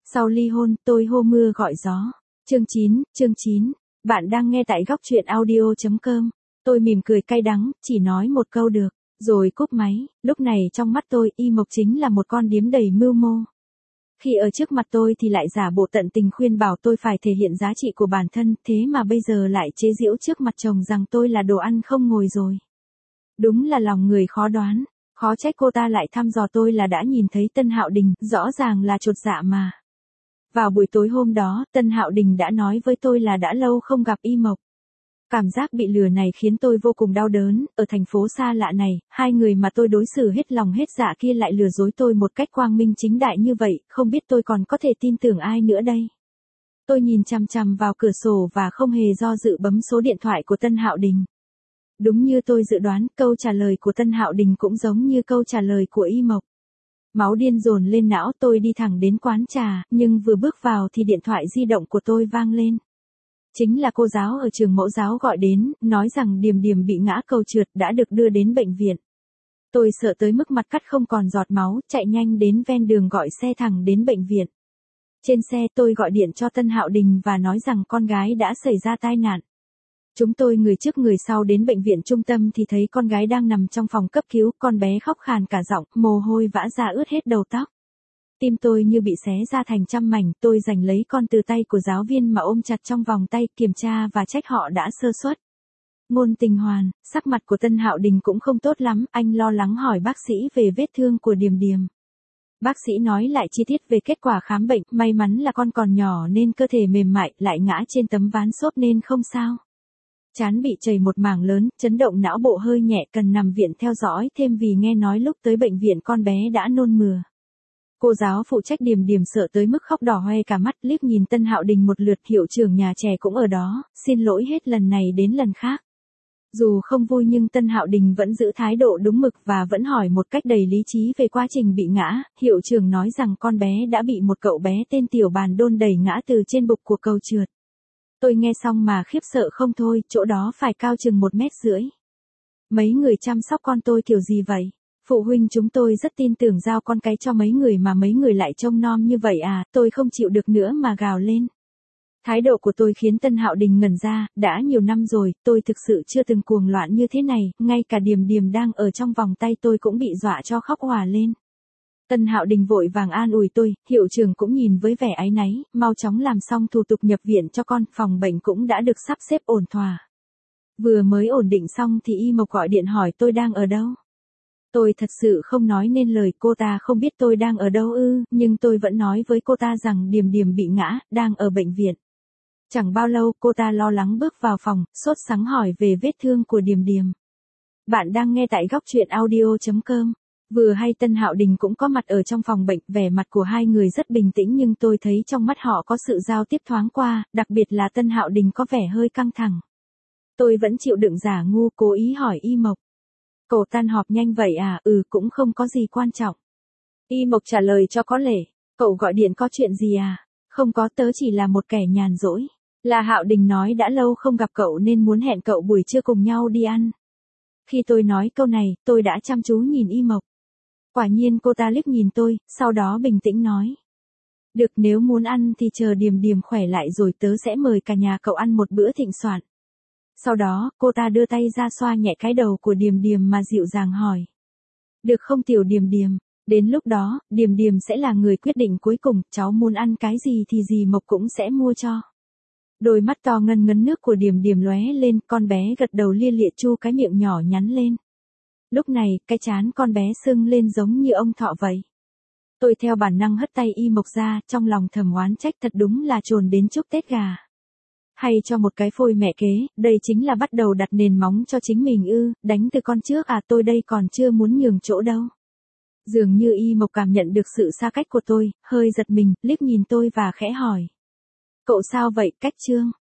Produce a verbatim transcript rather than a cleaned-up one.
Sau ly hôn, tôi hô mưa gọi gió. Chương chín, chương chín. Bạn đang nghe tại góc truyện audio chấm com. Tôi mỉm cười cay đắng, chỉ nói một câu được, rồi cúp máy. Lúc này trong mắt tôi, Y Mộc chính là một con điếm đầy mưu mô. Khi ở trước mặt tôi thì lại giả bộ tận tình khuyên bảo tôi phải thể hiện giá trị của bản thân, thế mà bây giờ lại chế giễu trước mặt chồng rằng tôi là đồ ăn không ngồi rồi. Đúng là lòng người khó đoán, khó trách cô ta lại thăm dò tôi là đã nhìn thấy Tân Hạo Đình, rõ ràng là chột dạ mà. Vào buổi tối hôm đó, Tân Hạo Đình đã nói với tôi là đã lâu không gặp Y Mộc. Cảm giác bị lừa này khiến tôi vô cùng đau đớn, ở thành phố xa lạ này, hai người mà tôi đối xử hết lòng hết dạ kia lại lừa dối tôi một cách quang minh chính đại như vậy, không biết tôi còn có thể tin tưởng ai nữa đây. Tôi nhìn chằm chằm vào cửa sổ và không hề do dự bấm số điện thoại của Tân Hạo Đình. Đúng như tôi dự đoán, câu trả lời của Tân Hạo Đình cũng giống như câu trả lời của Y Mộc. Máu điên dồn lên não, tôi đi thẳng đến quán trà, nhưng vừa bước vào thì điện thoại di động của tôi vang lên. Chính là cô giáo ở trường mẫu giáo gọi đến, nói rằng Điềm Điềm bị ngã cầu trượt đã được đưa đến bệnh viện. Tôi sợ tới mức mặt cắt không còn giọt máu, chạy nhanh đến ven đường gọi xe thẳng đến bệnh viện. Trên xe tôi gọi điện cho Tân Hạo Đình và nói rằng con gái đã xảy ra tai nạn. Chúng tôi người trước người sau đến bệnh viện trung tâm thì thấy con gái đang nằm trong phòng cấp cứu, con bé khóc khàn cả giọng, mồ hôi vã ra ướt hết đầu tóc. Tim tôi như bị xé ra thành trăm mảnh, tôi giành lấy con từ tay của giáo viên mà ôm chặt trong vòng tay, kiểm tra và trách họ đã sơ suất. Ngôn Tình Hoàn, sắc mặt của Tân Hạo Đình cũng không tốt lắm, anh lo lắng hỏi bác sĩ về vết thương của Điềm Điềm. Bác sĩ nói lại chi tiết về kết quả khám bệnh, may mắn là con còn nhỏ nên cơ thể mềm mại, lại ngã trên tấm ván xốp nên không sao. Trán bị chảy một mảng lớn, chấn động não bộ hơi nhẹ, cần nằm viện theo dõi thêm vì nghe nói lúc tới bệnh viện con bé đã nôn mửa. Cô giáo phụ trách Điềm Điềm sợ tới mức khóc đỏ hoe cả mắt, liếc nhìn Tân Hạo Đình một lượt, hiệu trưởng nhà trẻ cũng ở đó, xin lỗi hết lần này đến lần khác. Dù không vui nhưng Tân Hạo Đình vẫn giữ thái độ đúng mực và vẫn hỏi một cách đầy lý trí về quá trình bị ngã. Hiệu trưởng nói rằng con bé đã bị một cậu bé tên Tiểu Bàn đôn đẩy ngã từ trên bục của cầu trượt. Tôi nghe xong mà khiếp sợ không thôi, chỗ đó phải cao chừng một mét rưỡi. Mấy người chăm sóc con tôi kiểu gì vậy? Phụ huynh chúng tôi rất tin tưởng giao con cái cho mấy người mà mấy người lại trông nom như vậy à, tôi không chịu được nữa mà gào lên. Thái độ của tôi khiến Tân Hạo Đình ngẩn ra, đã nhiều năm rồi, tôi thực sự chưa từng cuồng loạn như thế này, ngay cả Điềm Điềm đang ở trong vòng tay tôi cũng bị dọa cho khóc òa lên. Tân Hạo Đình vội vàng an ủi tôi, hiệu trưởng cũng nhìn với vẻ áy náy, mau chóng làm xong thủ tục nhập viện cho con, phòng bệnh cũng đã được sắp xếp ổn thỏa. Vừa mới ổn định xong thì Y Mộc gọi điện hỏi tôi đang ở đâu. Tôi thật sự không nói nên lời, cô ta không biết tôi đang ở đâu ư, nhưng tôi vẫn nói với cô ta rằng Điềm Điềm bị ngã, đang ở bệnh viện. Chẳng bao lâu cô ta lo lắng bước vào phòng, sốt sắng hỏi về vết thương của Điềm Điềm. Bạn đang nghe tại góc truyện audio chấm com. Vừa hay Tân Hạo Đình cũng có mặt ở trong phòng bệnh, vẻ mặt của hai người rất bình tĩnh nhưng tôi thấy trong mắt họ có sự giao tiếp thoáng qua, đặc biệt là Tân Hạo Đình có vẻ hơi căng thẳng. Tôi vẫn chịu đựng giả ngu, cố ý hỏi Y Mộc. Cậu tan họp nhanh vậy à? Ừ, cũng không có gì quan trọng. Y Mộc trả lời cho có lệ. Cậu gọi điện có chuyện gì à? Không có, tớ chỉ là một kẻ nhàn rỗi. Là Hạo Đình nói đã lâu không gặp cậu nên muốn hẹn cậu buổi trưa cùng nhau đi ăn. Khi tôi nói câu này, tôi đã chăm chú nhìn Y Mộc. Quả nhiên cô ta liếc nhìn tôi, sau đó bình tĩnh nói. Được, nếu muốn ăn thì chờ Điềm Điềm khỏe lại rồi tớ sẽ mời cả nhà cậu ăn một bữa thịnh soạn. Sau đó, cô ta đưa tay ra xoa nhẹ cái đầu của Điềm Điềm mà dịu dàng hỏi. Được không tiểu Điềm Điềm? Đến lúc đó, Điềm Điềm sẽ là người quyết định cuối cùng, cháu muốn ăn cái gì thì dì Mộc cũng sẽ mua cho. Đôi mắt to ngân ngấn nước của Điềm Điềm lóe lên, con bé gật đầu lia lịa chu cái miệng nhỏ nhắn lên. Lúc này, cái trán con bé sưng lên giống như ông thọ vậy. Tôi theo bản năng hất tay Y Mộc ra, trong lòng thầm oán trách, thật đúng là trồn đến chúc Tết gà. Hay cho một cái phôi mẹ kế, đây chính là bắt đầu đặt nền móng cho chính mình ư, đánh từ con trước à, tôi đây còn chưa muốn nhường chỗ đâu. Dường như Y Mộc cảm nhận được sự xa cách của tôi, hơi giật mình, liếc nhìn tôi và khẽ hỏi. Cậu sao vậy, Cách Trương?